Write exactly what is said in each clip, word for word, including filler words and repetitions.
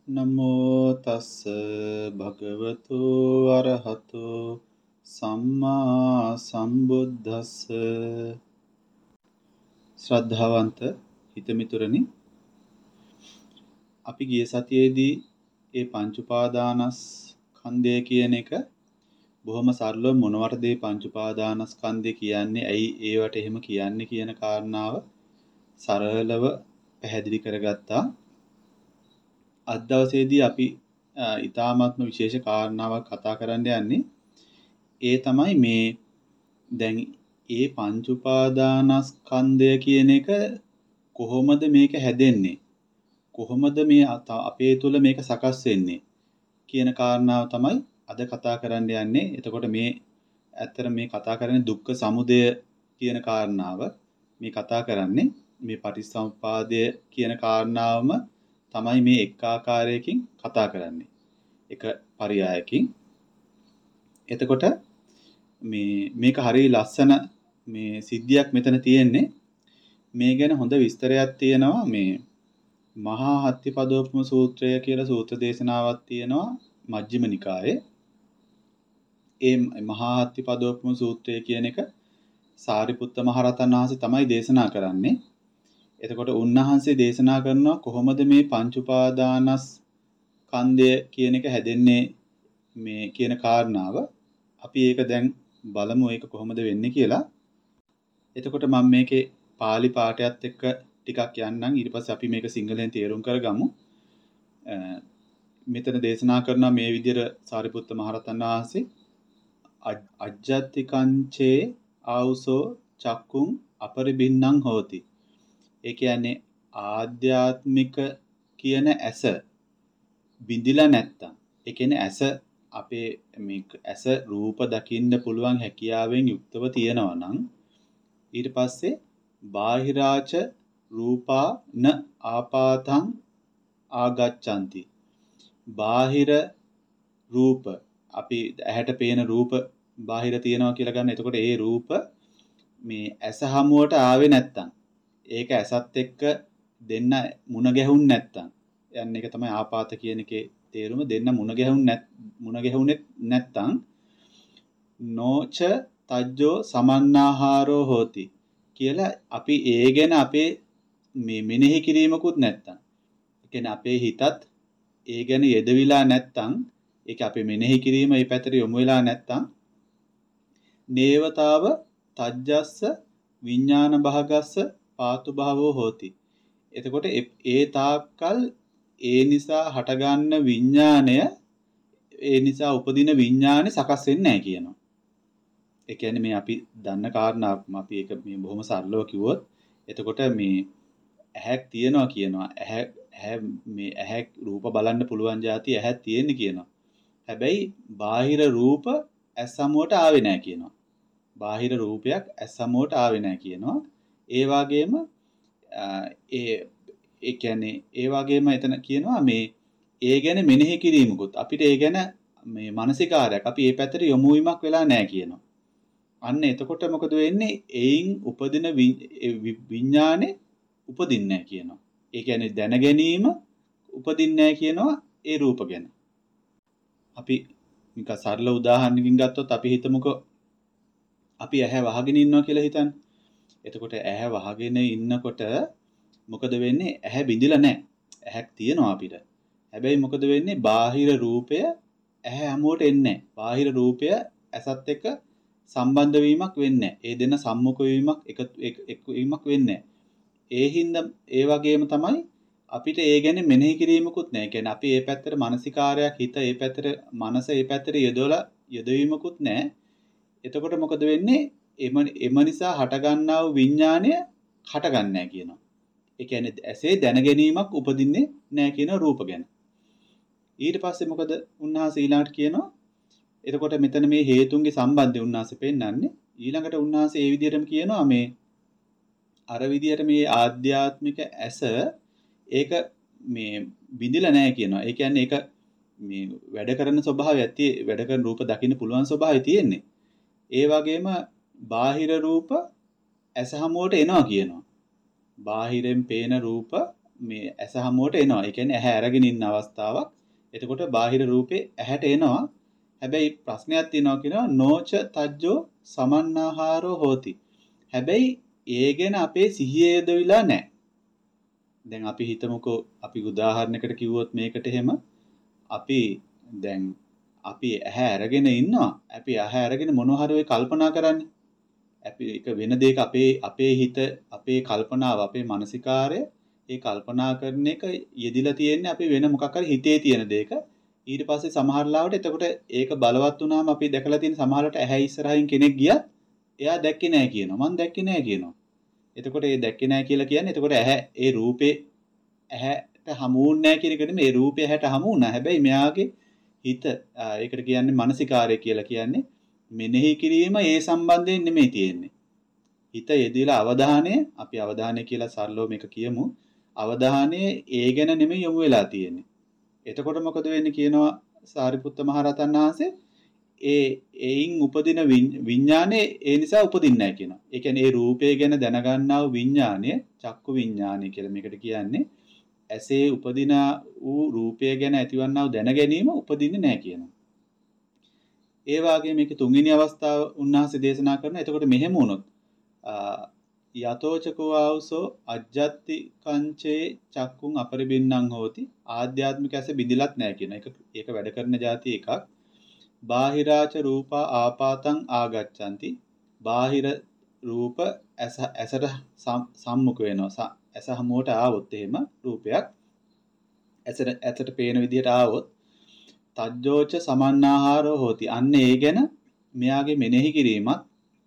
නමෝ තස්ස භගවතු අරහතෝ සම්මා සම්බුද්දස්ස. ශ්‍රද්ධාවන්ත හිතමිතුරනි, අපි ගිය සතියේදී ඒ පංච උපාදානස්කන්ධය කියන එක බොහොම සරලව මොනවටද මේ පංච උපාදානස්කන්ධය කියන්නේ, ඇයි ඒවට එහෙම කියන්නේ කියන කාරණාව සරලව පැහැදිලි කරගත්තා. අද දවසේදී අපි ඊ타මාත්ම විශේෂ කාරණාවක් කතා කරන්න යන්නේ. ඒ තමයි මේ දැන් ඒ පංච උපාදානස්කන්ධය කියන එක කොහොමද මේක හැදෙන්නේ, කොහොමද මේ අපේ තුල මේක සකස් වෙන්නේ කියන කාරණාව තමයි අද කතා කරන්න යන්නේ. එතකොට මේ ඇත්තට මේ කතා කරන්නේ දුක්ඛ සමුදය කියන කාරණාව. මේ කතා කරන්නේ මේ පටිච්චසමුප්පාදය කියන කාරණාවම තමයි මේ එක් ආකාරයකින් කතා කරන්නේ, එක පරයයකින්. එතකොට මේ මේක හරිය ලස්සන මේ සිද්ධියක් මෙතන තියෙන්නේ. මේ ගැන හොඳ විස්තරයක් තියෙනවා මේ මහා හත්තිපදෝපම සූත්‍රය කියලා සූත්‍ර දේශනාවක් තියෙනවා මජ්ක්‍ධිම නිකායේ. ඒ මහා හත්තිපදෝපම සූත්‍රය කියන එක සාරිපුත්ත මහරහතන් වහන්සේ තමයි දේශනා කරන්නේ. එතකොට උන්වහන්සේ දේශනා කරනවා කොහොමද මේ පංච උපාදානස්කන්ධය කියන එක හැදෙන්නේ මේ කියන කාරණාව. අපි ඒක දැන් බලමු ඒක කොහොමද වෙන්නේ කියලා. එතකොට මම මේකේ පාලි පාඨයත් එක්ක ටිකක් යන්නම්, ඊට පස්සේ අපි මේක සිංහලෙන් තේරුම් කරගමු. මෙතන දේශනා කරනවා මේ විදිහට සාරිපුත්ත මහරහතන් වහන්සේ අජ්ජත්තිකංචේ ආවුසෝ චක්කුං අපරිබින්නං හෝති. ඒ කියන්නේ ආධ්‍යාත්මික කියන ඇස බිඳිලා නැත්තම්, ඒ කියන්නේ ඇස අපේ මේ ඇස රූප දකින්න පුළුවන් හැකියාවෙන් යුක්තව තියෙනවා නම්, ඊට පස්සේ බාහිරාච රූපා න ආපාතං ආගච්ඡanti. බාහිර රූප, අපි ඇහැට පේන රූප බාහිර තියෙනවා කියලා ගන්න. එතකොට ඒ රූප මේ ඇස හමුවට ආවේ නැත්තම්, ඒක ඇසත් එක්ක දෙන්න මුණ ගැහුන්නේ නැත්තම්, යන්නේ ඒක තමයි ආපාත කියන එකේ තේරුම. දෙන්න මුණ ගැහුන්නේ නැත් මුණ ගැහුනේ නැත්තම් නොච තජ්ජෝ සමන්නාහාරෝ හෝති කියලා අපි ඒ ගැන අපේ මේ මෙනෙහි කිරීමකුත් නැත්තම්, ඒ කියන්නේ අපේ හිතත් ඒ ගැන යෙදවිලා නැත්තම්, ඒක අපේ මෙනෙහි කිරීම ඒ පැත්තට යොමු වෙලා නැත්තම්, නේවතාව තජ්ජස්ස විඥාන භාගස්ස පාතු භාවෝ හෝති. එතකොට ඒ තාක්කල් ඒ නිසා හටගන්න විඥාණය, ඒ නිසා උපදින විඥාණය සකස් වෙන්නේ නැහැ කියනවා. ඒ කියන්නේ මේ අපි දන්න කාරණාවක්, අපි ඒක මේ බොහොම සරලව කිව්වොත්, එතකොට මේ ඇහැක් තියනවා කියනවා. ඇහැ ඇහැ මේ ඇහැ රූප බලන්න පුළුවන් જાති ඇහැක් තියෙන්නේ කියනවා. හැබැයි බාහිර රූප ඇස් සමුවට ආවේ නැහැ කියනවා. බාහිර රූපයක් ඇස් සමුවට ආවේ නැහැ කියනවා. ඒ වගේම ඒ ඒ කියන්නේ ඒ වගේම එතන කියනවා මේ ඒ ගැන මෙනෙහි කිරීමකුත්, අපිට ඒ ගැන මේ මානසිකාරයක් අපි ඒ පැත්තට යොමු වීමක් වෙලා නැහැ කියනවා. අන්න එතකොට මොකද වෙන්නේ? එයින් උපදින විඥානේ උපදින්නේ නැහැ කියනවා. ඒ කියන්නේ දැන ගැනීම උපදින්නේ නැහැ කියනවා ඒ රූප ගැන. අපි නිකන් සරල උදාහරණකින් ගත්තොත් අපි හිතමුකෝ අපි ඇහැ වහගෙන ඉන්නවා කියලා හිතන්න. එතකොට ඇහැ වහගෙන ඉන්නකොට මොකද වෙන්නේ? ඇහැ බිඳිලා නැහැ. ඇහැක් තියෙනවා අපිට. හැබැයි මොකද වෙන්නේ? බාහිර රූපය ඇහැ හැමෝට එන්නේ නැහැ. බාහිර රූපය ඇසත් එක්ක සම්බන්ධ වීමක් වෙන්නේ නැහැ. ඒ දෙන්න සම්මුඛ වීමක් එකතු වීමක් වෙන්නේ නැහැ. ඒ හින්දා ඒ වගේම තමයි අපිට ඒ ගැන මෙනෙහි කිරීමකුත් නැහැ. කියන්නේ අපි ඒ පැත්තට මානසිකාරයක් හිත ඒ පැත්තට මනස ඒ පැත්තට යොදවලා යොදවීමකුත් නැහැ. එතකොට මොකද වෙන්නේ? එම එම නිසා හටගන්නා වූ විඥාණය හටගන්නේ නැහැ කියනවා. ඒ කියන්නේ ඇසේ දැන ගැනීමක් උපදින්නේ නැහැ කියන රූප ගැන. ඊට පස්සේ මොකද උන්වහන්සේ ඊළඟට කියනවා? එතකොට මෙතන මේ හේතුන්ගේ සම්බන්ධය උන්වහන්සේ පෙන්නන්නේ. ඊළඟට උන්වහන්සේ ඒ විදිහටම කියනවා මේ අර විදිහට මේ ආධ්‍යාත්මික ඇස ඒක මේ බිඳිලා නැහැ කියනවා. ඒ කියන්නේ ඒක මේ වැඩ කරන ස්වභාවයක් තියෙ වැඩ කරන රූප දකින්න පුළුවන් ස්වභාවය තියෙන්නේ. ඒ වගේම බාහිර රූප ඇස හමුවට එනවා කියනවා. බාහිරෙන් පේන රූප මේ ඇස හමුවට එනවා. ඒ කියන්නේ ඇහැ අරගෙන ඉන්න අවස්ථාවක්. එතකොට බාහිර රූපේ ඇහැට එනවා. හැබැයි ප්‍රශ්නයක් තියෙනවා කියනවා නොච තජ්ජෝ සමන්නාහාරෝ හෝති. හැබැයි ඒ ගැන අපේ සිහිය යොදවිලා නැහැ. දැන් අපි හිතමුකෝ අපි උදාහරණයකට කිව්වොත් මේකට එහෙම අපි දැන් අපි ඇහැ අරගෙන ඉන්නවා. අපි ඇහැ අරගෙන මොනවා හරි ඔය කල්පනා කරන්නේ. අපි එක වෙන දෙයක අපේ අපේ හිත අපේ කල්පනාව අපේ මානසිකාරය ඒ කල්පනා කරන එක යෙදිලා තියෙන්නේ අපි වෙන මොකක් හරි හිතේ තියෙන දෙයක. ඊට පස්සේ සමහර ලාවට එතකොට ඒක බලවත් වුණාම අපි දැකලා තියෙන සමහරට ඇහැ ඉස්සරහින් කෙනෙක් ගියත් එයා දැක්කේ නැහැ කියනවා. මං දැක්කේ නැහැ කියනවා. එතකොට ඒ දැක්කේ නැහැ කියලා කියන්නේ එතකොට ඇහැ ඒ රූපේ ඇහැට හමු වුන්නේ නැහැ කියන එක නෙමෙයි. ඒ රූපේ ඇහැට හමු වුණා. හැබැයි මෙයාගේ හිත ඒකට කියන්නේ මානසිකාරය කියලා කියන්නේ මෙනෙහි කිරීම ඒ සම්බන්ධයෙන් නෙමෙයි තියෙන්නේ. හිත යෙදিলা අවධානය අපි අවධානය කියලා සරලව මේක කියමු. අවධානය ඒ ගැන නෙමෙයි යොමු වෙලා තියෙන්නේ. එතකොට මොකද වෙන්නේ කියනවා සාරිපුත්ත මහරහතන් වහන්සේ ඒ ඒයින් උපදින විඥානේ ඒ නිසා උපදින්නේ නැහැ කියනවා. ඒ කියන්නේ ඒ රූපය ගැන දැනගන්නා වූ විඥානය චක්කු විඥානය කියලා මේකට කියන්නේ. ඇසේ උපදින වූ රූපය ගැන ඇතිවන්නා වූ දැන ගැනීම උපදින්නේ නැහැ කියනවා. ඒ වාගේ මේකේ තුන්වෙනි අවස්ථාව උන්වහන්සේ දේශනා කරන. එතකොට මෙහෙම වුණොත් යතෝචකෝ ආවසෝ අජ්ජත්ති කංචේ චක්කුන් අපරිබින්නං හෝති ආධ්‍යාත්මික ඇස බිඳිලත් නැහැ කියන එක. ඒක වැඩ කරන જાති එකක්. බාහිරාච රූපා ආපාතං ආගච්ඡanti. බාහිර රූප ඇස ඇසට සම්මුඛ වෙනවා. ඇස හමුවට ආවොත් එහෙම රූපයක් ඇසට ඇසට පේන විදිහට ආවොත් තජ්ජෝච සමන්නාහාරෝ හෝති. අන්න ඒ ගැන මෙයාගේ මෙනෙහි කිරීමත්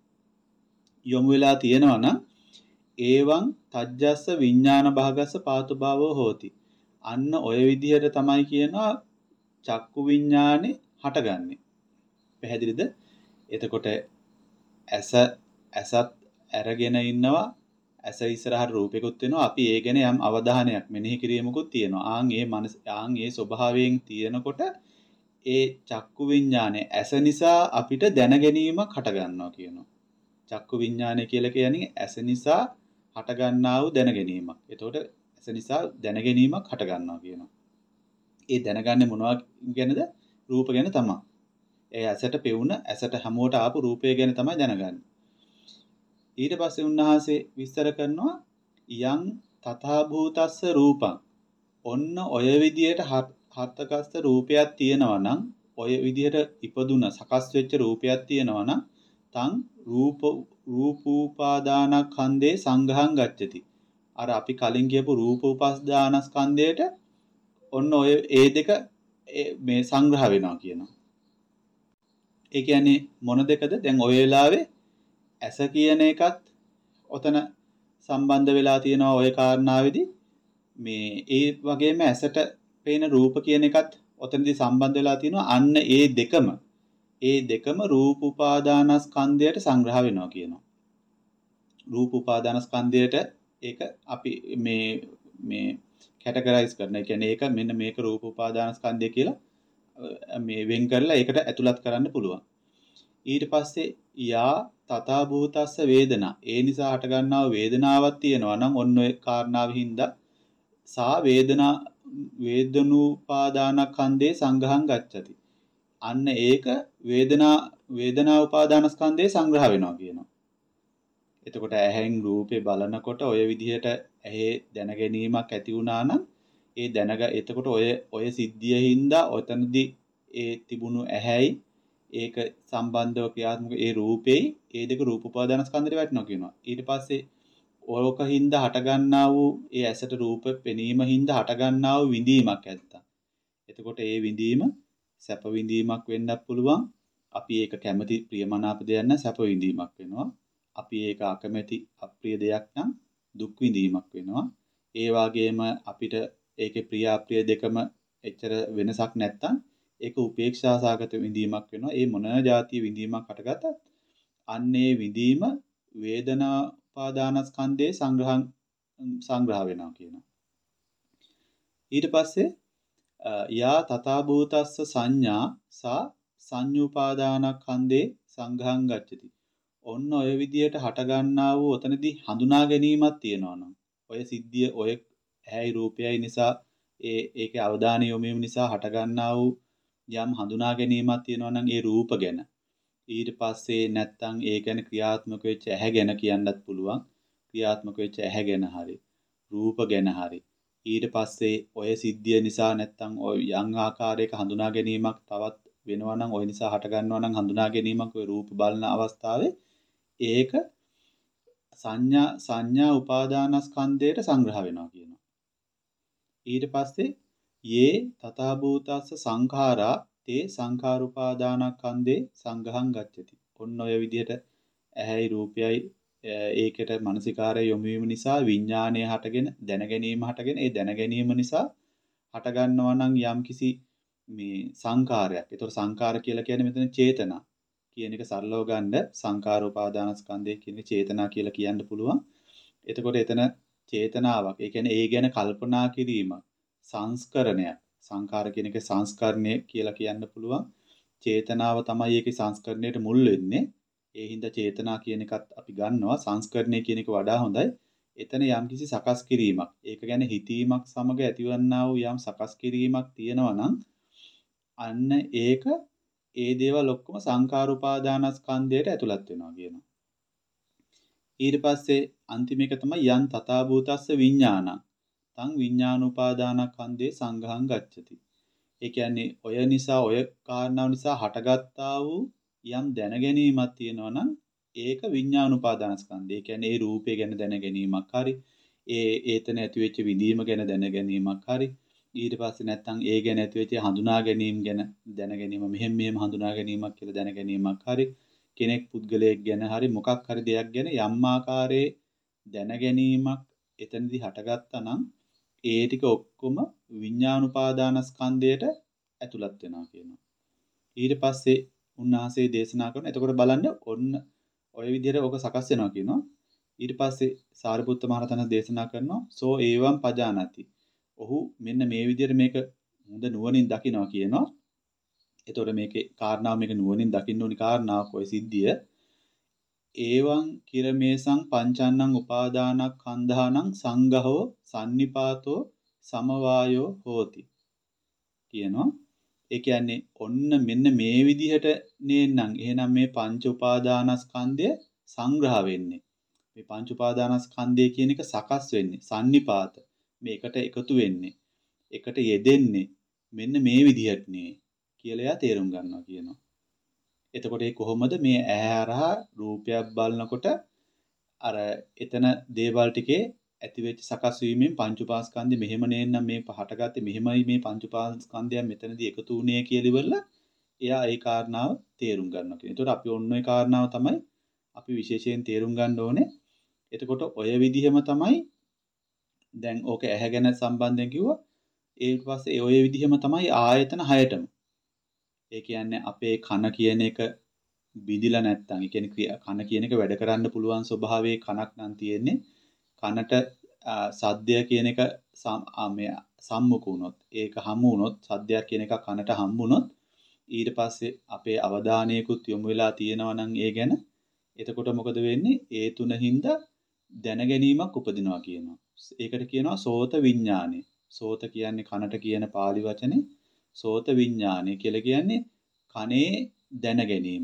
යොමු වෙලා තියෙනවා නම් ඒවං තජ්ජස්ස විඥාන භාගස්ස පාතු භාවෝ හෝති. අන්න ඔය විදිහට තමයි කියනවා චක්කු විඥානේ හටගන්නේ. පැහැදිලිද? එතකොට ඇස ඇසත් අරගෙන ඉන්නවා. ඇස ඉස්සරහට රූපෙකුත් වෙනවා. අපි ඒ ගැන යම් අවධානයක් මෙනෙහි කිරීමකුත් තියෙනවා. ආන් ඒ මනස ආන් ඒ ස්වභාවයෙන් තියෙනකොට ඒ චක්කු විඥානේ ඇස නිසා අපිට දැන ගැනීමක් හට ගන්නවා කියනවා. චක්කු විඥානය කියලා කියන්නේ ඇස නිසා හට ගන්නා වූ දැන ගැනීමක්. එතකොට ඇස නිසා දැන ගැනීමක් හට ගන්නවා කියනවා. ඒ දැනගන්නේ මොනවා ගැනද? රූප ගැන තමයි. ඒ ඇසට පෙවුන ඇසට හැමෝට ආපු රූපය ගැන තමයි දැනගන්නේ. ඊට පස්සේ උන්වහන්සේ විස්තර කරනවා යං තථා භූතස්ස රූපං. ඔන්න ඔය විදියට හත්කස්ත රූපයක් තියෙනවා නම් ඔය විදියට ඉපදුන සකස් වෙච්ච රූපයක් තියෙනවා නම් තං රූප රූපෝපාදානස්කන්ධේ සංඝං ගච්ඡති. අර අපි කලින් කියපු රූපෝපාදානස්කන්ධයට ඔන්න ඔය ඒ දෙක මේ සංග්‍රහ වෙනවා කියනවා. ඒ කියන්නේ මොන දෙකද? දැන් ඔය වෙලාවේ ඇස කියන එකත් ඔතන සම්බන්ධ වෙලා තියෙනවා ඔය කාරණාවේදී. මේ ඒ වගේම ඇසට පේන රූප කියන එකත් ඔතනදී සම්බන්ධ වෙලා තියෙනවා. අන්න ඒ දෙකම ඒ දෙකම රූප උපාදානස්කන්ධයට සංග්‍රහ වෙනවා කියනවා. රූප උපාදානස්කන්ධයට ඒක අපි මේ මේ කැටගරයිස් කරන. ඒ කියන්නේ ඒක මෙන්න මේක රූප උපාදානස්කන්ධය කියලා මේ වෙන් කරලා ඒකට ඇතුළත් කරන්න පුළුවන්. ඊට පස්සේ යා තථා භූතස්ස වේදනා. ඒ නිසා හට ගන්නා වේදනාවක් තියෙනවා නම් ඔන්න ඔය කාරණාව හින්දා සා වේදනා වේදනූපාදානස්කන්ධේ සංඝං ගච්ඡති. අන්න ඒක වේදනා වේදනා උපාදානස්කන්ධේ සංග්‍රහ වෙනවා කියනවා. එතකොට ඇහෙන් රූපේ බලනකොට ඔය විදිහට ඇහි දැන ගැනීමක් ඇති වුණා නම් ඒ දැනග එතකොට ඔය ඔය සිද්ධිය හින්දා ඔතනදී ඒ තිබුණු ඇහැයි ඒක සම්බන්ධව ක්‍රියාත්මක ඒ රූපේ ඒ දෙක රූප උපාදානස්කන්ධයට වැටෙනවා කියනවා. ඊට පස්සේ ඕක හින්දා හටගන්නා වූ ඒ ඇසට රූප පෙනීම හින්දා හටගන්නා වූ විඳීමක් ඇත්තා. එතකොට ඒ විඳීම සැප විඳීමක් වෙන්නත් පුළුවන්. අපි ඒක කැමති ප්‍රියමනාප දෙයක් නම් සැප විඳීමක් වෙනවා. අපි ඒක අකමැති අප්‍රිය දෙයක් නම් දුක් විඳීමක් වෙනවා. ඒ වගේම අපිට ඒකේ ප්‍රිය අප්‍රිය දෙකම එච්චර වෙනසක් නැත්තම් ඒක උපේක්ෂා සාගත විඳීමක් වෙනවා. ඒ මොන જાතිය විඳීමක් හටගත්තත් අන්නේ විඳීම වේදනා උපාදානස්කන්ධේ සංග්‍රහං සංග්‍රහ වෙනවා කියනවා. ඊට පස්සේ යා තථා භූතස්ස සංඥා සා සංයුපාදානස්කන්ධේ සංඝං ගච්ඡති. ඔන්න ඔය විදියට හට ගන්නා වූ ඔතනදී හඳුනා ගැනීමක් තියෙනවා නම් ඔය සිද්ධිය ඔය ඇහැයි රූපයයි නිසා ඒ ඒකේ අවධානය යොමු වීම නිසා හටගන්නා වූ යම් හඳුනා ගැනීමක් තියෙනවා නම් ඒ රූප ගැන. ඊට පස්සේ නැත්තම් ඒ ගැන ක්‍රියාත්මක වෙච්ච ඇහැ ගැන කියන්නත් පුළුවන්. ක්‍රියාත්මක වෙච්ච ඇහැ ගැන හරි රූප ගැන හරි. ඊට පස්සේ ඔය සිද්ධිය නිසා නැත්තම් ඔය යම් ආකාරයක හඳුනා ගැනීමක් තවත් වෙනවා නම් ඔය නිසා හට ගන්නවා නම් හඳුනා ගැනීමක් ඔය රූප බලන අවස්ථාවේ ඒක සංඥා සංඥා උපාදානස්කන්ධයට සංග්‍රහ වෙනවා කියනවා. ඊට පස්සේ යේ තථා භූතස්ස සංඛාරා තේ සංඛාරුපාදානස්කන්ධේ සංඝහං ගච්ඡති. ඔන්න ඔය විදිහට ඇහැයි රූපයයි ඒකට මානසිකාරය යොමු වීම නිසා විඥානය හටගෙන දැන ගැනීම හටගෙන ඒ දැන ගැනීම නිසා හට ගන්නවා නම් යම්කිසි මේ සංකාරයක්. ඒතකොට සංකාර කියලා කියන්නේ මෙතන චේතනා කියන එක සරලව ගන්න සංකාර උපාදානස්කන්ධය කියන චේතනා කියලා කියන්න පුළුවන්. එතකොට එතන චේතනාවක්. ඒ කියන්නේ ඒ ගැන කල්පනා කිරීම සංස්කරණයක්. සංකාර කියන එක සංස්කරණය කියලා කියන්න පුළුවන්. චේතනාව තමයි ඒකේ සංස්කරණයට මුල් වෙන්නේ. ඒ හින්දා චේතනා කියන එකත් අපි ගන්නවා. සංස්කරණය කියන එක වඩා හොඳයි. එතන යම්කිසි සකස් කිරීමක්. ඒක ගැන හිතීමක් සමග ඇතිවන්නා වූ යම් සකස් කිරීමක් තියෙනවා නම් අන්න ඒක ඒ දේවල් ඔක්කොම සංකාර උපාදානස්කන්ධයට ඇතුළත් වෙනවා කියනවා. ඊට පස්සේ අන්තිම එක තමයි යන් තථා භූතස්ස විඥානං තං විඥානුපාදානස්කන්ධේ සංඝහං ගච්ඡති. ඒ කියන්නේ ඔය නිසා ඔය කාරණාව නිසා හටගත්තා වූ යම් දැන ගැනීමක් තියෙනවා නම් ඒක විඥානුපාදානස්කන්ධය. ඒ කියන්නේ ඒ රූපය ගැන දැන ගැනීමක් හරි ඒ ඒතන ඇති වෙච්ච විදීම ගැන දැන ගැනීමක් හරි ඊට පස්සේ නැත්තම් ඒ ගැන ඇති වෙච්ච හඳුනා ගැනීම ගැන දැන ගැනීම මෙහෙම මෙහෙම හඳුනා ගැනීමක් කියලා දැන ගැනීමක් හරි කෙනෙක් පුද්ගලයෙක් ගැන හරි මොකක් හරි දෙයක් ගැන යම් ආකාරයේ දැන ගැනීමක් එතනදී හටගත්තා නම් ඒ ටික ඔක්කොම විඥානුපාදානස්කන්ධයට ඇතුළත් වෙනවා කියනවා. ඊට පස්සේ උන්වහන්සේ දේශනා කරන. එතකොට බලන්න ඔන්න ඔය විදිහට ඕක සකස් වෙනවා කියනවා. ඊට පස්සේ සාරිපුත්ත මහ රහතන් දේශනා කරනවා සෝ ඒවම් පජානති. ඔහු මෙන්න මේ විදිහට මේක හොඳ නුවණින් දකිනවා කියනවා. එතකොට මේකේ කාරණාව මේක නුවණින් දකින්න ඕනි කාරණාවක් ඔය සිද්ධිය. ඒවං කිරමේසං පංචන්නං උපාදානස්කන්ධානං සංඝහෝ සන්නිපාතෝ සමවායෝ හෝති කියනවා. ඒ කියන්නේ ඔන්න මෙන්න මේ විදිහට නේනම් එහෙනම් මේ පංච උපාදානස්කන්ධය සංග්‍රහ වෙන්නේ. මේ පංච උපාදානස්කන්ධය කියන එක සකස් වෙන්නේ සන්නිපාත. මේකට එකතු වෙන්නේ. එකට යෙදෙන්නේ මෙන්න මේ විදිහට නේ කියලා එයා තේරුම් ගන්නවා කියනවා. එතකොට ඒ කොහොමද මේ ඇහැ හරහා රූපයක් බලනකොට අර එතන දේවල් ටිකේ ඇති වෙච්ච සකස් වීමෙන් පංච උපාස්කන්ධය මෙහෙම නේනම් මේ පහට ගත්තේ මෙහෙමයි මේ පංච උපාස්කන්ධයන් මෙතනදී එකතු වුණේ කියලා ඉවරලා එයා ඒ කාරණාව තේරුම් ගන්නවා කියන. ඒතකොට අපි ඔන්න ඔය කාරණාව තමයි අපි විශේෂයෙන් තේරුම් ගන්න ඕනේ. එතකොට ඔය විදිහම තමයි දැන් ඕක ඇහැ ගැන සම්බන්ධයෙන් කිව්වා. ඊට පස්සේ ඔය විදිහම තමයි ආයතන හයටම. ඒ කියන්නේ අපේ කන කියන එක බිඳිලා නැත්තම් ඒ කියන්නේ කන කියන එක වැඩ කරන්න පුළුවන් ස්වභාවයේ කනක් නම් තියෙන්නේ. කනට සද්දය කියන එක සම්මුඛ වුණොත් ඒක හමු වුණොත් සද්දයක් කියන එක කනට හම්බ වුණොත් ඊට පස්සේ අපේ අවධානයකුත් යොමු වෙලා තියෙනවා නම් ඒ ගැන එතකොට මොකද වෙන්නේ ඒ තුනින්ද දැන ගැනීමක් උපදිනවා කියනවා. ඒකට කියනවා සෝත විඥානය. සෝත කියන්නේ කනට කියන pāli වචනේ සෝත විඥානය කියලා කියන්නේ කනේ දැන ගැනීම.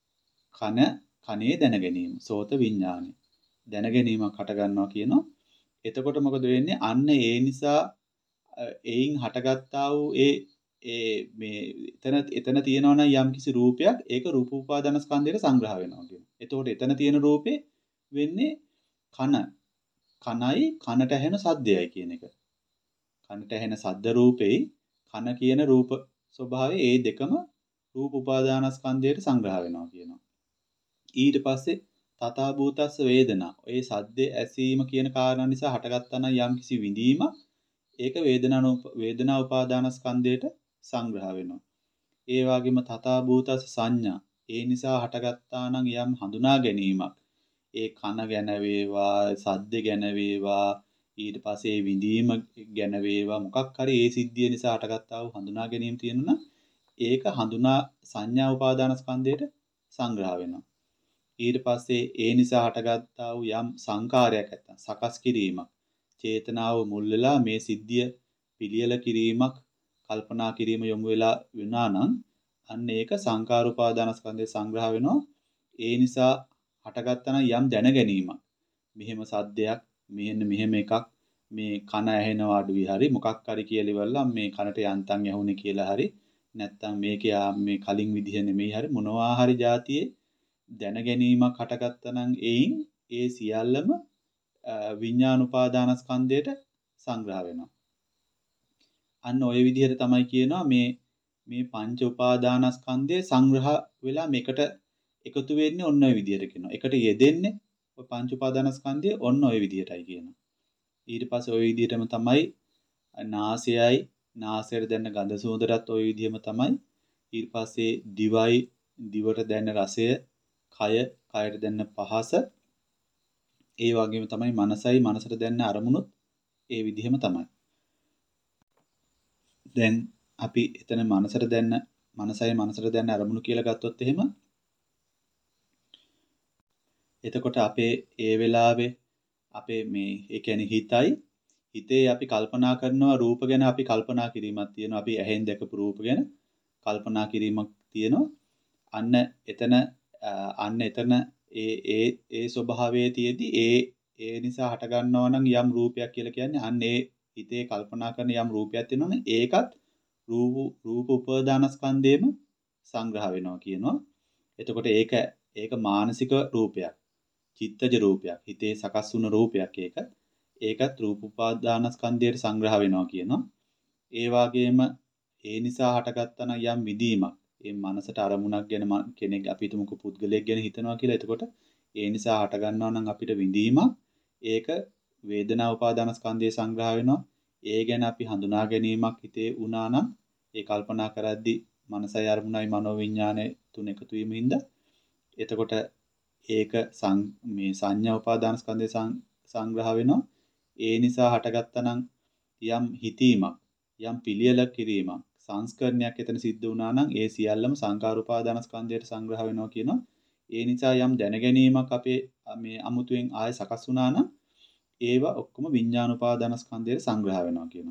කන කනේ දැන ගැනීම සෝත විඥානය. දැන ගැනීමක් හට ගන්නවා කියනවා. එතකොට මොකද වෙන්නේ? අන්න ඒ නිසා එයින් හටගත්තා වූ ඒ ඒ මේ එතන එතන තියෙනවා නම් යම්කිසි රූපයක් ඒක රූප උපාදාන ස්කන්ධයට සංග්‍රහ වෙනවා කියනවා. එතකොට එතන තියෙන රූපේ වෙන්නේ කන. කනයි කනට ඇහෙන සද්දයයි කියන එක. කනට ඇහෙන සද්ද රූපෙයි කන කියන රූප ස්වභාවය ඒ දෙකම රූප උපාදාන ස්කන්ධයට සංග්‍රහ වෙනවා කියනවා. ඊට පස්සේ තථා භූතස්ස වේදනා. ඔය සද්දේ ඇසීම කියන කාරණා නිසා හටගත්තා නම් යම්කිසි විඳීමක් ඒක වේදනා වේදනා උපාදානස්කන්ධයට සංග්‍රහ වෙනවා. ඒ වගේම තථා භූතස්ස සංඥා. ඒ නිසා හටගත්තා නම් යම් හඳුනා ගැනීමක්. ඒ කන ගැන වේවා, සද්ද ගැන වේවා, ඊට පස්සේ විඳීම ගැන වේවා මොකක් හරි ඒ සිද්ධිය නිසා හටගත්තා වූ හඳුනා ගැනීම තියෙනවා නම් ඒක හඳුනා සංඥා උපාදානස්කන්ධයට සංග්‍රහ වෙනවා. ඊට පස්සේ ඒ නිසා හටගත්තා වූ යම් සංකාරයක් නැත්තම් සකස් කිරීමක් චේතනාව මුල් වෙලා මේ සිද්ධිය පිළියෙල කිරීමක් කල්පනා කිරීම යොමු වෙලා වුණා නම් අන්න ඒක සංකාර උපාදානස්කන්ධේ සංග්‍රහ වෙනවා. ඒ නිසා හටගත්තන යම් දැන ගැනීමක්. මෙහෙම සද්දයක්, මෙහෙන්න මෙහෙම එකක්, මේ කන ඇහෙනවා අඩුවි හරි මොකක් හරි කියලා ඉවරලා මේ කනට යන්තම් ඇහුනේ කියලා හරි නැත්තම් මේකේ මේ කලින් විදිහ නෙමෙයි හරි මොනවා හරි જાතියේ දැන ගැනීමක් හටගත්තනම් එයින් ඒ සියල්ලම විඥාන උපාදානස්කන්ධයට සංග්‍රහ වෙනවා. අන්න ওই විදිහට තමයි කියනවා මේ මේ පංච උපාදානස්කන්ධය සංග්‍රහ වෙලා මේකට එකතු වෙන්නේ ඔන්න ඔය විදිහට කියනවා. එකට යෙදෙන්නේ ඔය පංච උපාදානස්කන්ධය ඔන්න ඔය විදිහටයි කියනවා. ඊට පස්සේ ওই විදිහටම තමයි නාසයයි නාසයට දැනෙන ගඳ සුවඳටත් ওই විදිහම තමයි. ඊට පස්සේ දිවයි දිවට දැනෙන රසය, කය කයට දැනෙන පහස, ඒ වගේම තමයි මනසයි මනසට දැනෙන අරමුණුත් ඒ විදිහම තමයි. දැන් අපි එතන මනසට දැනෙන මනසයි මනසට දැනෙන අරමුණු කියලා ගත්තොත් එහෙම එතකොට අපේ ඒ වෙලාවේ අපේ මේ ඒ කියන්නේ හිතයි හිතේ අපි කල්පනා කරනවා රූප ගැන අපි කල්පනා කිරීමක් තියෙනවා. අපි ඇහෙන් දැකපු රූප ගැන කල්පනා කිරීමක් තියෙනවා. අන්න එතන අන්න එතන ඒ ඒ ඒ ස්වභාවයේ තියේදී ඒ ඒ නිසා හට ගන්නවා නම් යම් රූපයක් කියලා කියන්නේ අන්න ඒ හිතේ කල්පනා කරන යම් රූපයක් තියෙනවනේ ඒකත් රූප රූප උපාදානස්කන්ධේම සංග්‍රහ වෙනවා කියනවා. එතකොට ඒක ඒක මානසික රූපයක්. චිත්තජ රූපයක්. හිතේ සකස් වුණ රූපයක් ඒක. ඒකත් රූප උපාදානස්කන්ධයට සංග්‍රහ වෙනවා කියනවා. ඒ වගේම ඒ නිසා හටගත්තන යම් විදීමක්. ඒ මනසට අරමුණක් ගැන කෙනෙක් අපි හිතමුකෝ පුද්ගලයෙක් ගැන හිතනවා කියලා. එතකොට ඒ නිසා හට ගන්නවා නම් අපිට විඳීමක්. ඒක වේදනා උපාදානස්කන්ධයේ සංග්‍රහ වෙනවා. ඒ ගැන අපි හඳුනා ගැනීමක් හිතේ වුණා නම් ඒ කල්පනා කරද්දී මනසයි අරමුණයි මනෝවිඤ්ඤාණය තුන එකතු වීමින්ද එතකොට ඒක මේ සංඥා උපාදානස්කන්ධයේ සංග්‍රහ වෙනවා. ඒ නිසා හටගත්තනම් යම් හිතීමක් යම් පිළියෙල කිරීමක් සංස්කරණයක් එතන සිද්ධ වුණා නම් ඒ සියල්ලම සංකාර උපාදානස්කන්ධයට සංග්‍රහ වෙනවා කියනවා. ඒ නිසා යම් දැනගැනීමක් අපේ මේ අමුතුවෙන් ආය සකස් වුණා නම් ඒවා ඔක්කොම විඥාන උපාදානස්කන්ධයට සංග්‍රහ වෙනවා කියනවා.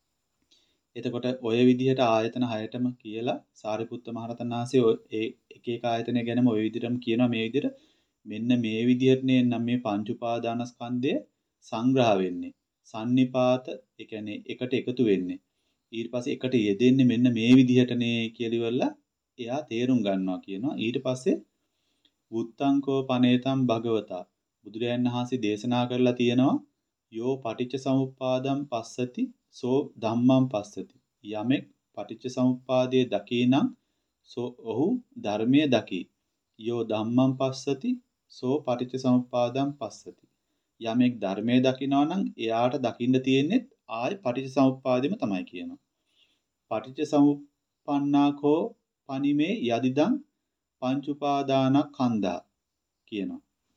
එතකොට ඔය විදිහට ආයතන හයටම කියලා සාරිපුත්ත මහරහතන් වහන්සේ ඒ එක එක ආයතනය ගැනම ඔය විදිහටම කියනවා. මේ විදිහට මෙන්න මේ විදිහට නම් මේ පංච උපාදානස්කන්ධය සංග්‍රහ වෙන්නේ. සන්නිපාත ඒ කියන්නේ එකට එකතු වෙන්නේ. ඊට පස්සේ එකට යෙදෙන්නේ මෙන්න මේ විදිහටනේ කියලා ඉවරලා එයා තේරුම් ගන්නවා කියනවා. ඊට පස්සේ උත්තංකෝ පනේතම් භගවතා බුදුරයන් වහන්සේ දේශනා කරලා තියෙනවා යෝ පටිච්ච සමුප්පාදම් පස්සති සෝ ධම්මං පස්සති. යමෙක් පටිච්ච සමුප්පාදයේ දකිනම් සෝ ඔහු ධර්මයේ දකි. යෝ ධම්මං පස්සති සෝ පටිච්ච සමුප්පාදම් පස්සති. යමෙක් ධර්මයේ දකිනවා නම් එයාට දකින්න තියෙන්නේ ආයි පටිච්ච සමුප්පාදෙම තමයි කියනවා. පටිච්ච සමුප්පන්නාකෝ පනිමේ යදිදං පංච උපාදානස්කන්ධා කියනවා.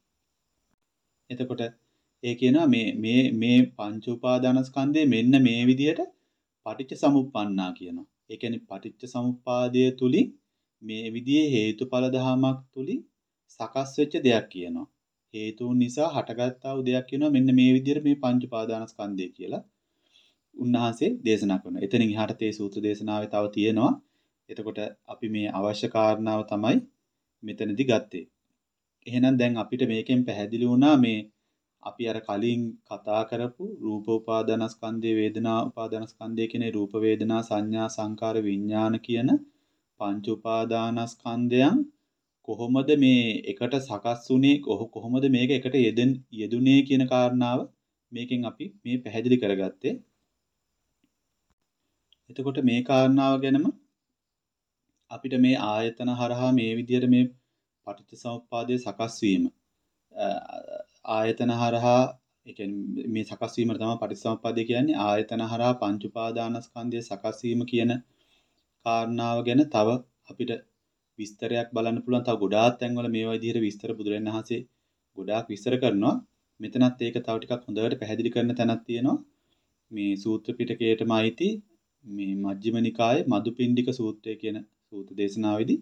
එතකොට ඒ කියනවා මේ මේ මේ පංච උපාදානස්කන්ධේ මෙන්න මේ විදිහට පටිච්ච සමුප්පන්නා කියනවා. ඒ කියන්නේ පටිච්ච සමුප්පාදය තුලින් මේ විදිහේ හේතුඵල ධමයක් තුලින් සකස් වෙච්ච දෙයක් කියනවා. හේතුන් නිසා හටගත්තා වූ දෙයක් කියනවා මෙන්න මේ විදිහට මේ පංච උපාදානස්කන්ධය කියලා උන්වහන්සේ දේශනා කරනවා. එතනින් එහාට තේ සූත්‍ර දේශනාවේ තව තියෙනවා. එතකොට අපි මේ අවශ්‍ය කාරණාව තමයි මෙතනදී ගත්තේ. එහෙනම් දැන් අපිට මේකෙන් පැහැදිලි වුණා මේ අපි අර කලින් කතා කරපු රූප උපාදානස්කන්ධය වේදනා උපාදානස්කන්ධය කියන රූප වේදනා සංඥා සංකාර විඥාන කියන පංච උපාදානස්කන්ධයන් කොහොමද මේ එකට සකස් වුනේ කොහොමද මේක එකට යෙදුනේ කියන කාරණාව මේකෙන් අපි මේ පැහැදිලි කරගත්තේ. එතකොට මේ කාරණාව ගැනම අපිට මේ ආයතන හරහා මේ විදිහට මේ පටිච්චසමුප්පාදයේ සකස් වීම ආයතන හරහා ඒ කියන්නේ මේ සකස් වීම තමයි පටිච්චසමුප්පාදය කියන්නේ. ආයතන හරහා පංච උපාදානස්කන්ධයේ සකස් වීම කියන කාරණාව ගැන තව අපිට විස්තරයක් බලන්න පුළුවන්. තව ගොඩාක් තැන්වල මේ විදිහට විස්තර බුදුරජාණන් වහන්සේ ගොඩාක් විස්තර කරනවා. මෙතනත් ඒක තව ටිකක් හොඳට පැහැදිලි කරන තැනක් තියෙනවා. මේ සූත්‍ර පිටකයටම අයිති මේ මජ්ක්‍ධිම නිකායේ මදුපිණ්ඩික සූත්‍රය කියන සූත්‍ර දේශනාවේදී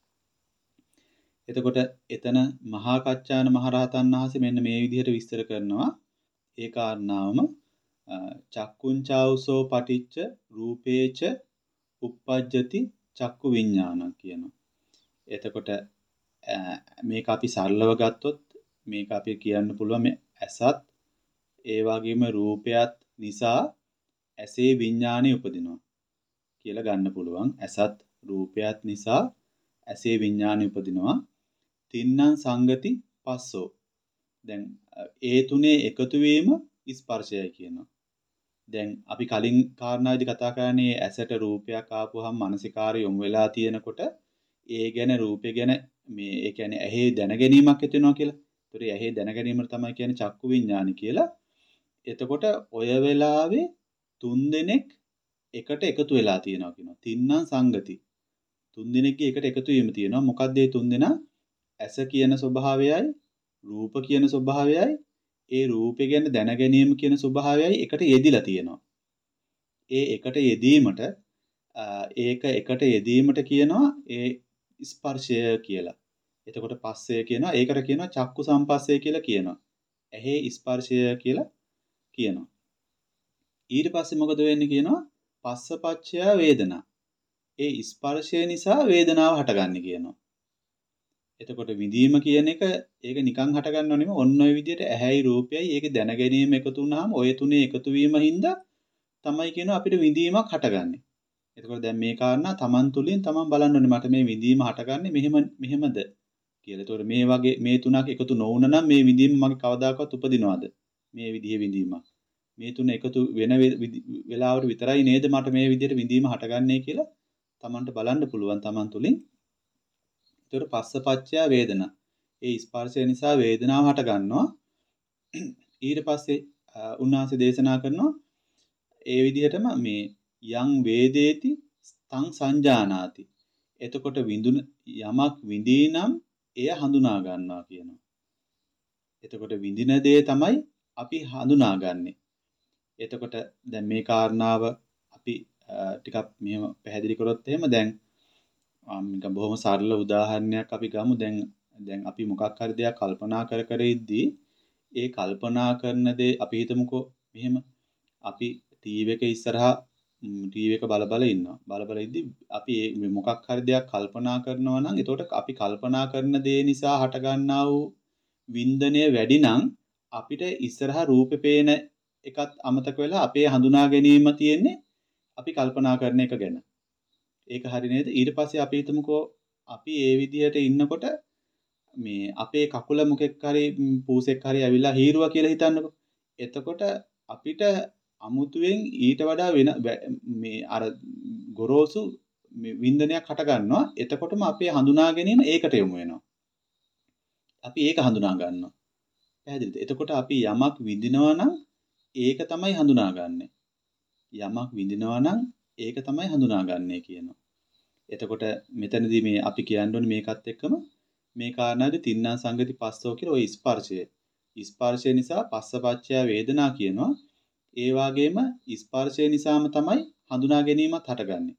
එතකොට එතන මහා කච්චායන මහරහතන් වහන්සේ මෙන්න මේ විදිහට විස්තර කරනවා. ඒ කාරණාවම චක්කුංචාවසෝ පටිච්ච රූපේච uppajjati චක්කු විඥාන කියනවා. එතකොට මේක අපි සරලව ගත්තොත් මේක අපි කියන්න පුළුවන් මේ ඇසත් ඒ වගේම රූපයත් නිසා ඇසේ විඥානය උපදිනවා කියලා ගන්න පුළුවන්. ඇසත් රූපයත් නිසා ඇසේ විඥානය උපදිනවා. තින්නම් සංගති පස්සෝ. දැන් ඒ තුනේ එකතු වීම ස්පර්ශයයි කියනවා. දැන් අපි කලින් කාරණාවේදී කතා කරන්නේ ඇසට රූපයක් ආපුවහම මානසිකාරය යොමු වෙලා තියෙනකොට ඒ ගැන රූපය ගැන මේ ඒ කියන්නේ ඇහි දැන ගැනීමක් ඇති වෙනවා කියලා. ඒතර ඇහි දැන ගැනීම තමයි කියන්නේ චක්කු විඥානි කියලා. එතකොට ඔය වෙලාවේ තුන් දෙනෙක් එකට එකතු වෙලා තියෙනවා කියනවා. තින්නම් සංගති. තුන් දෙනෙක්ගේ එකට එකතු වීම තියෙනවා. මොකක්ද මේ තුන් දෙනා? ඇස කියන ස්වභාවයයි, රූප කියන ස්වභාවයයි, ඒ රූපය ගැන දැන ගැනීම කියන ස්වභාවයයි එකට යෙදිලා තියෙනවා. ඒ එකට යෙදීමට ඒක එකට යෙදීමට කියනවා ඒ ස්පර්ශය කියලා. එතකොට පස්සය කියනවා. ඒකට කියනවා චක්කු සම්පස්සය කියලා කියනවා. ඇහි ස්පර්ශය කියලා කියනවා. ඊට පස්සේ මොකද වෙන්නේ කියනවා? පස්සපච්චය වේදනා. ඒ ස්පර්ශය නිසා වේදනාව හටගන්නේ කියනවා. එතකොට විඳීම කියන එක ඒක නිකන් හටගන්නව නෙමෙයි. ඔන්න ඔය විදිහට ඇහැයි රූපයයි ඒක දැන ගැනීම එකතු වුනහම ඔය තුනේ එකතු වීම හින්දා තමයි කියනවා අපිට විඳීමක් හටගන්නේ. එතකොට දැන් මේ කාරණා Taman තුලින් Taman බලන්න ඕනේ මට මේ විඳීම හටගන්නේ මෙහෙම මෙහෙමද කියලා. එතකොට මේ වගේ මේ තුනක් එකතු නොවුන නම් මේ විඳීම මගේ කවදාකවත් උපදිනවද? මේ විදිහේ විඳීමක්. මේ තුන එකතු වෙන වෙලාවට විතරයි නේද මට මේ විදිහට විඳීම හටගන්නේ කියලා Tamanට බලන්න පුළුවන් Taman තුලින්. ඒතර පස්සපච්චය වේදනා. ඒ ස්පර්ශය නිසා වේදනාව හට ගන්නවා. ඊට පස්සේ උන්වහන්සේ දේශනා කරනවා ඒ විදිහටම මේ යං වේදේති තං සංජානාති. එතකොට විඳුන යමක් විඳිනම් එය හඳුනා ගන්නවා කියනවා. එතකොට විඳින දේ තමයි අපි හඳුනාගන්නේ. එතකොට දැන් මේ කාරණාව අපි ටිකක් මෙහෙම පැහැදිලි කරොත් එහෙම දැන් නිකන් බොහොම සරල උදාහරණයක් අපි ගමු. දැන් දැන් අපි මොකක් හරි දෙයක් කල්පනා කර කර ඉද්දී ඒ කල්පනා කරන දේ අපි හිතමුකෝ මෙහෙම අපි ටීවී එක ඉස්සරහා ටීවී එක බල බල ඉන්නවා. බල බල ඉද්දී අපි මොකක් හරි දෙයක් කල්පනා කරනවා නම් එතකොට අපි කල්පනා කරන දේ නිසා හටගන්නා වූ වින්දනය වැඩි නම් අපිට ඉස්සරහා රූපේ පේන එකත් අමතක වෙලා අපේ හඳුනා ගැනීම තියෙන්නේ අපි කල්පනා කරන එක ගැන. ඒක හරි නේද? ඊට පස්සේ අපි හිතමුකෝ අපි ඒ විදිහට ඉන්නකොට මේ අපේ කකුල මොකෙක් හරි පූසෙක් හරි ඇවිල්ලා හීරුවා කියලා හිතන්නකෝ. එතකොට අපිට අමුතුවෙන් ඊට වඩා වෙන මේ අර ගොරෝසු වින්දනයක් හට ගන්නවා. එතකොටම අපේ හඳුනා ගැනීම ඒකට යොමු වෙනවා. අපි ඒක හඳුනා ගන්නවා. පැහැදිලිද? එතකොට අපි යමක් විඳිනවා නම් ඒක තමයි හඳුනාගන්නේ. යමක් විඳිනවා නම් ඒක තමයි හඳුනාගන්නේ කියනවා. එතකොට මෙතනදී මේ අපි කියන්න ඕනේ මේකත් එක්කම මේ කාරණාවේ තින්නා සංගති පස්සෝ කියලා ওই ස්පර්ශය. ස්පර්ශය නිසා පස්සපච්චය වේදනා කියනවා. ඒ වගේම ස්පර්ශය නිසාම තමයි හඳුනා ගැනීමත් හටගන්නේ.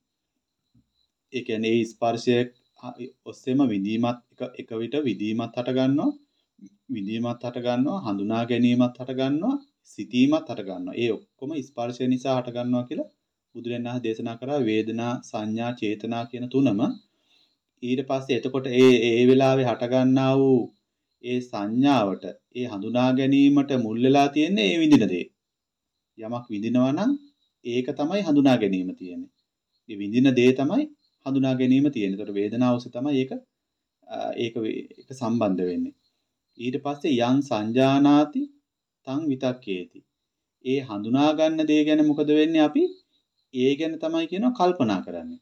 ඒ කියන්නේ ඒ ස්පර්ශය ඔස්සේම විඳීමත් එක එක විට විඳීමත් හට ගන්නවා. විඳීමත් හට ගන්නවා, හඳුනා ගැනීමත් හට ගන්නවා, සිතීමත් හට ගන්නවා. ඒ ඔක්කොම ස්පර්ශය නිසා හට ගන්නවා කියලා බුදුරජාණන් වහන්සේ දේශනා කරා වේදනා, සංඥා, චේතනා කියන තුනම. ඊට පස්සේ එතකොට ඒ ඒ වෙලාවේ හට ගන්නා වූ ඒ සංඥාවට, ඒ හඳුනා ගැනීමට මුල් වෙලා තියෙන්නේ ඒ විඳින දේ. යමක් විඳිනවා නම් ඒක තමයි හඳුනා ගැනීම තියෙන්නේ. ඒ විඳින දේ තමයි හඳුනා ගැනීම තියෙන්නේ. ඒතකොට වේදනාව ඔස්සේ තමයි ඒක ඒක ඒක සම්බන්ධ වෙන්නේ. ඊට පස්සේ යං සංජානාති තං විතක්කේති. ඒ හඳුනා ගන්න දේ ගැන මොකද වෙන්නේ අපි? ඒ ගැන තමයි කියනවා කල්පනා කරන්නේ.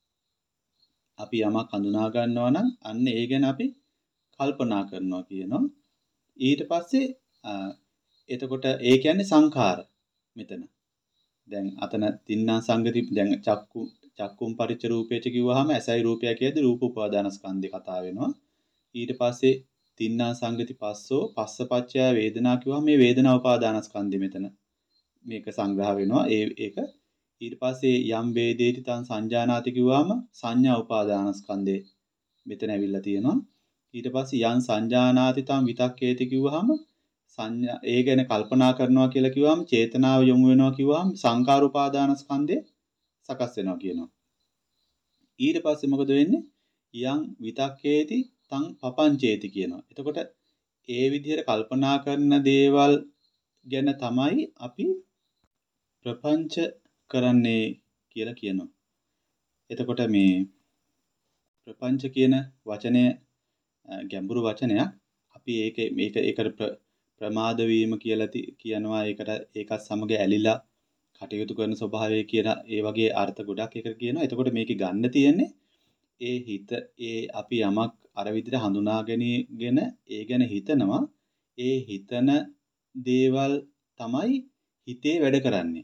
අපි යමක් හඳුනා ගන්නවා නම් අන්න ඒ ගැන අපි කල්පනා කරනවා කියනවා. ඊට පස්සේ එතකොට ඒ කියන්නේ සංඛාර මෙතන. දැන් අතන තින්නා සංගති දැන් චක්කු චක්කුම් පරිච්ඡ රූපේච කිව්වහම ඇසයි රූපය කියද්දී රූප උපාදානස්කන්ධේ කතා වෙනවා. ඊට පස්සේ තින්නා සංගති පස්සෝ පස්සපච්චය වේදනා කිව්වහම මේ වේදනා උපාදානස්කන්ධේ මෙතන මේක සංග්‍රහ වෙනවා. ඒ ඒක ඊට පස්සේ යම් වේදේති තං සංජානාති කිව්වහම සංඥා උපාදානස්කන්ධේ මෙතන ඇවිල්ලා තියෙනවා. ඊට පස්සේ යම් සංජානාති තං විතක්කේති කිව්වහම සංඥා ඒ ගැන කල්පනා කරනවා කියලා කිව්වම චේතනාව යොමු වෙනවා කිව්වම සංකාර උපාදානස්කන්ධය සකස් වෙනවා කියනවා. ඊට පස්සේ මොකද වෙන්නේ? යං විතක්කේති තං පපංචේති කියනවා. එතකොට ඒ විදිහට කල්පනා කරන දේවල් ගැන තමයි අපි ප්‍රපංච කරන්නේ කියලා කියනවා. එතකොට මේ ප්‍රපංච කියන වචනය ගැඹුරු වචනයක්. අපි ඒක මේක ඒකට ප්‍රමාද වීම කියලා කියනවා. ඒකට ඒකත් සමග ඇලිලා කටයුතු කරන ස්වභාවය කියන ඒ වගේ අර්ථ ගොඩක් එකට කියනවා. එතකොට මේකේ ගන්න තියෙන්නේ ඒ හිත ඒ අපි යමක් අර විදිහට හඳුනාගෙනගෙන ඒ ගැන හිතනවා. ඒ හිතන දේවල් තමයි හිතේ වැඩ කරන්නේ.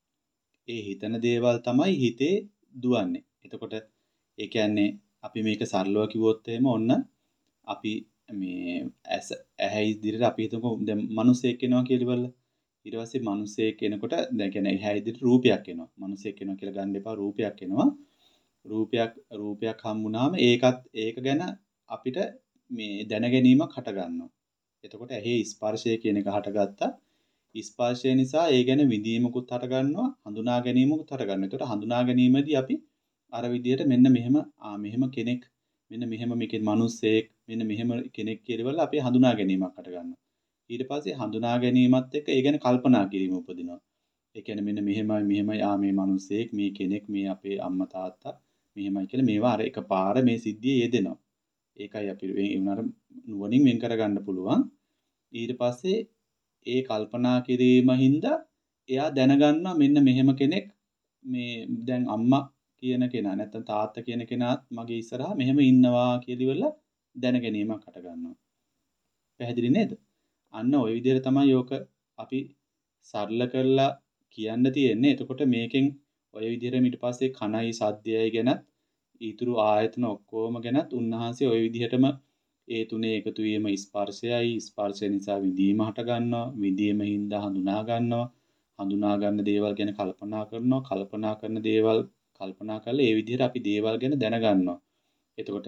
ඒ හිතන දේවල් තමයි හිතේ දුවන්නේ. එතකොට ඒ කියන්නේ අපි මේක සරලව කිව්වොත් එහෙම ඔන්න අපි මේ ඇස ඇහැ ඉදිරියට අපි හිතමු දැන් මිනිසෙක් එනවා කියලා බලලා. ඊට පස්සේ මිනිසෙක් එනකොට දැන් කියන්නේ ඇහැ ඉදිරියට රූපයක් එනවා. මිනිසෙක් එනවා කියලා ගන්න එපා රූපයක් එනවා. රූපයක් රූපයක් හම්බුනාම ඒකත් ඒක ගැන අපිට මේ දැන ගැනීමක් හට ගන්නවා. එතකොට ඇහි ස්පර්ශය කියන එක හටගත්තා. ස්පර්ශය නිසා ඒ ගැන විඳීමකුත් හට ගන්නවා, හඳුනා ගැනීමකුත් හට ගන්නවා. එතකොට හඳුනා ගැනීමදී අපි අර විදිහට මෙන්න මෙහෙම ආ මෙහෙම කෙනෙක් මෙන්න මෙහෙම මේකේ මිනිස්සෙක් මෙන්න මෙහෙම කෙනෙක් කියලා අපි හඳුනා ගැනීමක් හට ගන්නවා. ඊට පස්සේ හඳුනා ගැනීමත් එක්ක ඒ ගැන කල්පනා කිරීම උපදිනවා. ඒ කියන්නේ මෙන්න මෙහෙමයි මෙහෙමයි ආ මේ මිනිස්සෙක් මේ කෙනෙක් මේ අපේ අම්මා තාත්තා මෙහෙමයි කියලා මේවා අර එකපාර මේ සිද්ධියේ යෙදෙනවා. ඒකයි අපි ඒ උනාට නුවණින් වෙන් කරගන්න පුළුවන්. ඊට පස්සේ ඒ කල්පනා කිරීම හින්දා එයා දැනගන්නවා මෙන්න මෙහෙම කෙනෙක් මේ දැන් අම්මා කියන කෙනා නැත්නම් තාත්තා කියන කෙනාත් මගේ ඉස්සරහා මෙහෙම ඉන්නවා කියලා ඉවරලා දැන ගැනීමක් හට ගන්නවා. පැහැදිලි නේද? අන්න ওই විදිහට තමයි යෝක අපි සරල කරලා කියන්න තියෙන්නේ. එතකොට මේකෙන් ඔය විදිහට ඊට පස්සේ කණයි සද්දයයි ගැනත් ඊතුරු ආයතන ඔක්කොම ගැනත් උන්වහන්සේ ওই විදිහටම ඒ තුනේ එකතු වීම ස්පර්ශයයි ස්පර්ශය නිසා විඳීම හට ගන්නවා විඳීම හින්දා හඳුනා ගන්නවා හඳුනා ගන්න දේවල් ගැන කල්පනා කරනවා කල්පනා කරන දේවල් කල්පනා කරලා ඒ විදිහට අපි දේවල් ගැන දැනගන්නවා. එතකොට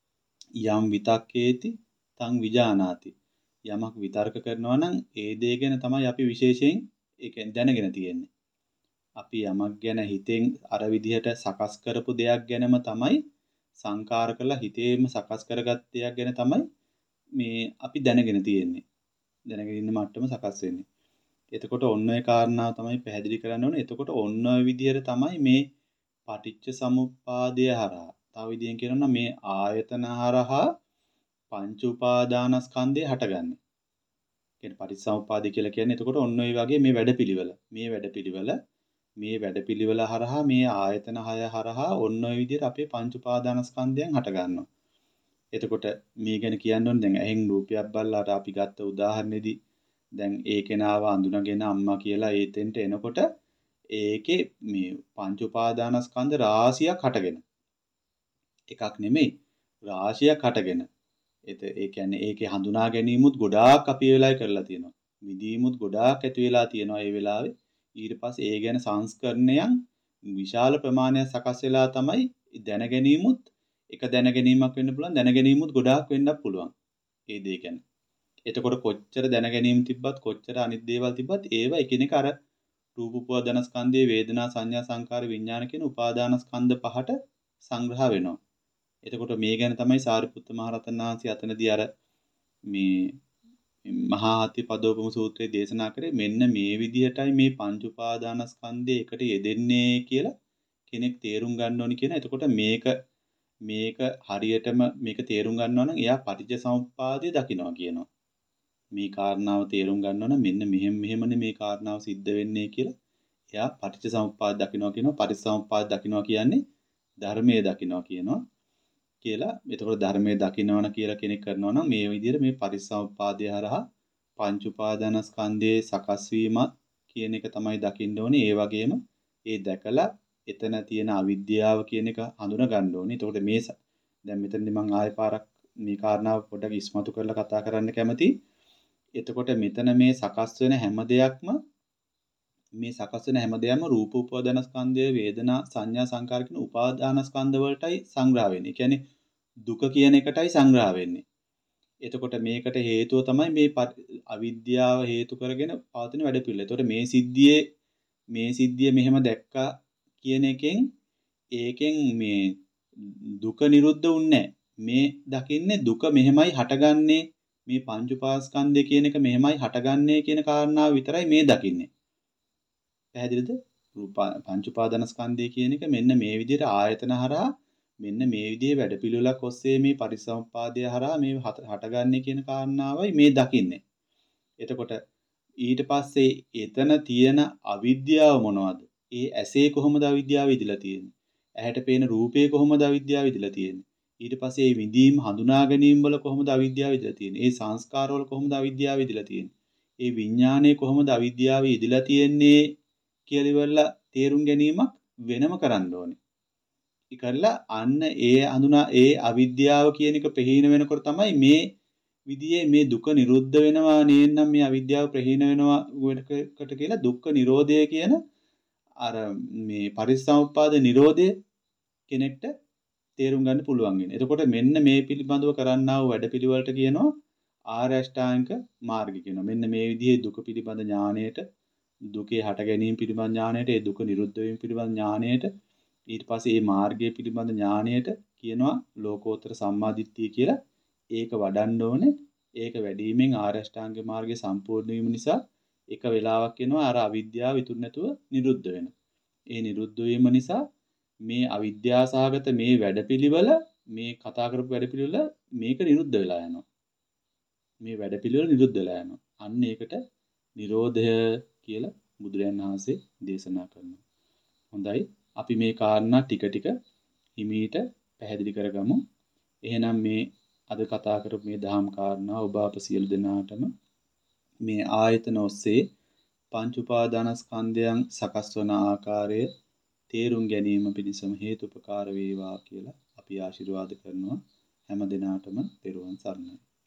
යම් විතක්කේති තං විජානාති යමක් විතර්ක කරනවා නම් ඒ දේ ගැන තමයි අපි විශේෂයෙන් ඒක දැනගෙන තියෙන්නේ. අපි යමක් ගැන හිතෙන් අර විදිහට සකස් කරපු දෙයක් ගැනම තමයි සංකාර කරලා හිතේම සකස් කරගත් දෙයක් ගැන තමයි මේ අපි දැනගෙන තියෙන්නේ. දැනගෙන ඉන්න මට්ටම සකස් වෙන්නේ. එතකොට ඔන්න ඔය කාරණාව තමයි පැහැදිලි කරන්න ඕනේ. එතකොට ඔන්න ඔය විදිහට තමයි මේ පටිච්ච සමුප්පාදය හරහා තව විදිහෙන් කියනවා නම් මේ ආයතන හරහා පංච උපාදානස්කන්ධය හටගන්නේ. කියන්නේ පටිච්චසමුප්පාදය කියලා කියන්නේ එතකොට ඔන්න ඔය වගේ මේ වැඩපිළිවෙල. මේ වැඩපිළිවෙල මේ වැඩපිළිවෙල හරහා මේ ආයතන හය හරහා ඔන්න ඔය විදිහට අපේ පංච උපාදානස්කන්ධයන් හට ගන්නවා. එතකොට මේ ගැන කියන්න ඕනේ දැන් ඇහෙන් රූපයක් බලලාට අපි ගත්ත උදාහරණෙදී දැන් ඒ කෙනාව අඳුනගෙන අම්මා කියලා ඒතෙන්ට එනකොට ඒකේ මේ පංච උපාදානස්කන්ධ රාශියක් හටගෙන එකක් නෙමෙයි රාශියක් හටගෙන එත ඒ කියන්නේ ඒකේ හඳුනා ගැනීමුත් ගොඩාක් අපි ඒ වෙලාවේ කරලා තියෙනවා. විදීමුත් ගොඩාක් ඇති වෙලා තියෙනවා ඒ වෙලාවේ. ඊට පස්සේ ඒ ගැන සංස්කරණයන් විශාල ප්‍රමාණයක් සකස් වෙලා තමයි දැන ගැනීමුත් එක දැන ගැනීමක් වෙන්න පුළුවන් දැන ගැනීමුත් ගොඩාක් වෙන්නත් පුළුවන්. ඒ දේ ගැන. එතකොට කොච්චර දැන ගැනීම තිබ්බත් කොච්චර අනිත් දේවල් තිබ්බත් ඒවා එකිනෙක අර රූප උපාදානස්කන්ධයේ වේදනා සංඥා සංකාර විඥාන කියන උපාදානස්කන්ධ පහට සංග්‍රහ වෙනවා. එතකොට මේ ගැන තමයි සාරිපුත්ත මහ රහතන් වහන්සේ අතනදී අර මේ මහා අති පදෝපම සූත්‍රයේ දේශනා කරේ මෙන්න මේ විදිහටයි මේ පංච උපාදානස්කන්ධය එකට යෙදෙන්නේ කියලා කෙනෙක් තේරුම් ගන්න ඕනි කියන. එතකොට මේක මේක හරියටම මේක තේරුම් ගන්නවා නම් එයා පටිච්චසමුප්පාදය දකිනවා කියනවා. මේ කාරණාව තේරුම් ගන්නවා නම් මෙන්න මෙහෙම මෙහෙමනේ මේ කාරණාව සිද්ධ වෙන්නේ කියලා එයා පටිච්චසමුප්පාද දකිනවා කියනවා. පටිච්චසමුප්පාද දකිනවා කියන්නේ ධර්මයේ දකිනවා කියනවා. කියලා. එතකොට ධර්මයේ දකින්නවන කියලා කෙනෙක් කරනවා නම් මේ විදිහට මේ පරිසම්පාදය හරහා පංච උපාදානස්කන්ධයේ සකස් වීමත් කියන එක තමයි දකින්න ඕනේ. ඒ වගේම ඒ දැකලා එතන තියෙන අවිද්‍යාව කියන එක හඳුනා ගන්න ඕනේ. එතකොට මේ දැන් මෙතනදී මම ආයෙ පාරක් මේ කාරණාව පොඩ්ඩක් ඉස්මතු කරලා කතා කරන්න කැමතියි. එතකොට මෙතන මේ සකස් වෙන හැම දෙයක්ම මේ සකස් වෙන හැම දෙයක්ම රූප උපාදානස්කන්ධය, වේදනා, සංඥා, සංකාර කියන උපාදානස්කන්ධ වලටයි සංග්‍රහ වෙන්නේ. ඒ කියන්නේ දුක කියන එකටයි සංග්‍රහ වෙන්නේ. එතකොට මේකට හේතුව තමයි මේ අවිද්‍යාව හේතු කරගෙන පවතින වැඩ පිළිවෙල. එතකොට මේ සිද්ධියේ මේ සිද්ධිය මෙහෙම දැක්කා කියන එකෙන් ඒකෙන් මේ දුක නිරුද්ධ වුන්නේ මේ දකින්නේ දුක මෙහෙමයි හටගන්නේ මේ පංච උපාස්කන්ධය කියන එක මෙහෙමයි හටගන්නේ කියන කාරණාව විතරයි මේ දකින්නේ. පැහැදිලිද? රූප පංච උපාදානස්කන්ධය කියන එක මෙන්න මේ විදිහට ආයතන හරහා මෙන්න මේ විදිහේ වැඩපිළිවෙලක් ඔස්සේ මේ පරිසම්පාදය හරහා මේ හටගන්නේ කියන කාරණාවයි මේ දකින්නේ. එතකොට ඊට පස්සේ එතන තියෙන අවිද්‍යාව මොනවද? ඒ ඇසේ කොහොමද අවිද්‍යාව ඉදිලා තියෙන්නේ? ඇහැට පේන රූපේ කොහොමද අවිද්‍යාව ඉදිලා තියෙන්නේ? ඊට පස්සේ මේ විඳීම් හඳුනා ගැනීම වල කොහොමද අවිද්‍යාව ඉදිලා තියෙන්නේ? ඒ සංස්කාර වල කොහොමද අවිද්‍යාව ඉදිලා තියෙන්නේ? ඒ විඥානයේ කොහොමද අවිද්‍යාව ඉදිලා තියෙන්නේ කියලා ඉවරලා තේරුම් ගැනීමක් වෙනම කරන්න ඕනේ. ඒකල්ලා අන්න ඒ හඳුනා ඒ අවිද්‍යාව කියන එක ප්‍රහීන වෙනකොට තමයි මේ විදිහේ මේ දුක නිරුද්ධ වෙනවා නේනම් මේ අවිද්‍යාව ප්‍රහීන වෙනවා වෙනකට කියලා දුක්ඛ නිරෝධය කියන අර මේ පරිසම්පාද නිරෝධය කෙනෙක්ට තේරුම් ගන්න පුළුවන් වෙන. එතකොට මෙන්න මේ පිළිබඳව කරන්නා වූ වැඩපිළිවෙලට කියනවා ආර්ය අෂ්ටාංග මාර්ගය කියනවා. මෙන්න මේ විදිහේ දුක පිළිබඳ ඥාණයට, දුකේ හට ගැනීම පිළිබඳ ඥාණයට, ඒ දුක නිරුද්ධ වීම පිළිබඳ ඥාණයට, ඊට පස්සේ මේ මාර්ගය පිළිබඳ ඥාණයට කියනවා ලෝකෝත්තර සම්මාදිට්ඨිය කියලා. ඒක වඩන්න ඕනේ. ඒක වැඩිවීමෙන් ආර්ය අෂ්ටාංග මාර්ගය සම්පූර්ණ වීම නිසා එක වෙලාවක් වෙනවා අර අවිද්‍යාව ඉතුරු නැතුව නිරුද්ධ වෙනවා. ඒ නිරුද්ධ වීම නිසා මේ අවිද්‍යාසහගත මේ වැඩපිළිවෙල මේ කතා කරපු වැඩපිළිවෙල මේක නිරුද්ධ වෙලා යනවා. මේ වැඩපිළිවෙල නිරුද්ධ වෙලා යනවා. අන්න ඒකට නිරෝධය කියලා බුදුරජාණන් වහන්සේ දේශනා කරනවා. හොඳයි. අපි මේ කාරණා ටික ටික හිමීට පැහැදිලි කරගමු. එහෙනම් මේ අද කතා කරපු මේ දහම් කාරණා ඔබ අප සියලු දෙනාටම මේ ආයතන ඔස්සේ පංච උපාදානස්කන්ධයන් සකස් වන ආකාරය තේරුම් ගැනීම පිණිසම හේතුපකාර වේවා කියලා අපි ආශිර්වාද කරනවා. හැම දිනාටම තෙරුවන් සරණයි.